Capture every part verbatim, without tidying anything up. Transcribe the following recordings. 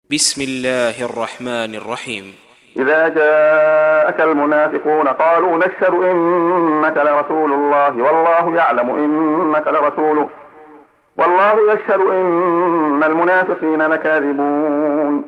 بسم الله الرحمن الرحيم. إذا جاءك المنافقون قالوا نشهد إنك لرسول الله والله يعلم إنك لرسوله والله يشهد إن المنافقين لكاذبون.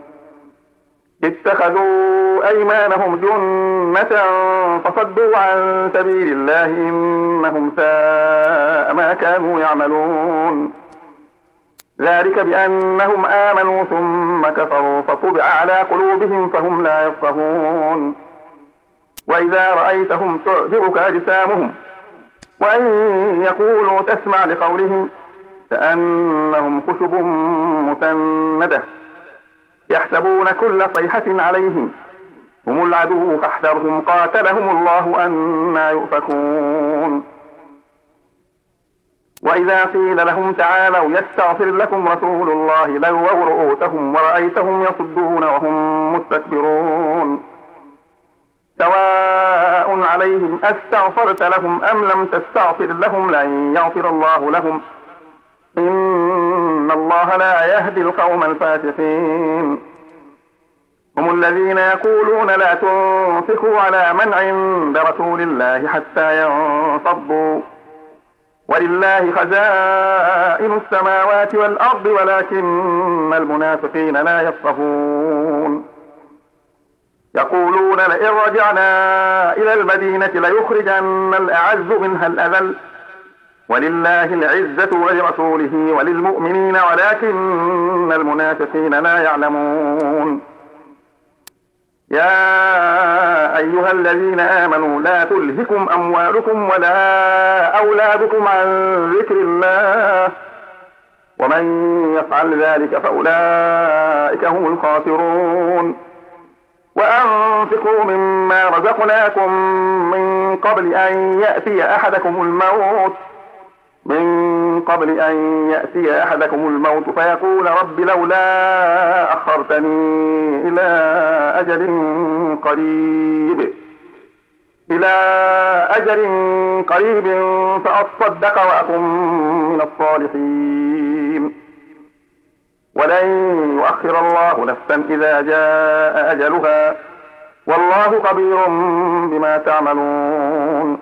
اتخذوا أيمانهم جنة فصدوا عن سبيل الله إنهم ساء ما كانوا يعملون. ذلك بأنهم آمنوا ثم كفروا فطبع على قلوبهم فهم لا يفقهون. وإذا رأيتهم تعجبك أجسامهم وإن يقولوا تسمع لقولهم كأنهم خشب مسندة يحسبون كل صيحة عليهم هم العدو فاحذرهم قاتلهم الله أنى يؤفكون. وإذا قيل لهم تعالوا يستغفر لكم رسول الله لووا رؤوسهم ورأيتهم يصدون وهم مستكبرون. سواء عليهم أستغفرت لهم أم لم تستغفر لهم لن يغفر الله لهم إن الله لا يهدي القوم الفاسقين. هم الذين يقولون لا تنفقوا على من عند رسول الله حتى ينفضوا ولله خزائن السماوات والأرض ولكن المنافقين لا يفقهون. يقولون لئن رجعنا إلى المدينة ليخرجن الأعز منها الأذل ولله العزة ولرسوله وللمؤمنين ولكن المنافقين لا يعلمون. يا أيها الذين آمنوا لا تلهكم أموالكم ولا أولادكم عن ذكر الله ومن يفعل ذلك فأولئك هم الخاسرون. وأنفقوا مما رزقناكم من قبل أن يأتي أحدكم الموت من قبل أن يأتي أحدكم الموت فيقول رب لولا أخرتني إلى أجل قريب إلى أجل قريب فأصدق وأكن من الصالحين. ولن يؤخر الله نفسا إذا جاء أجلها والله خبير بما تعملون.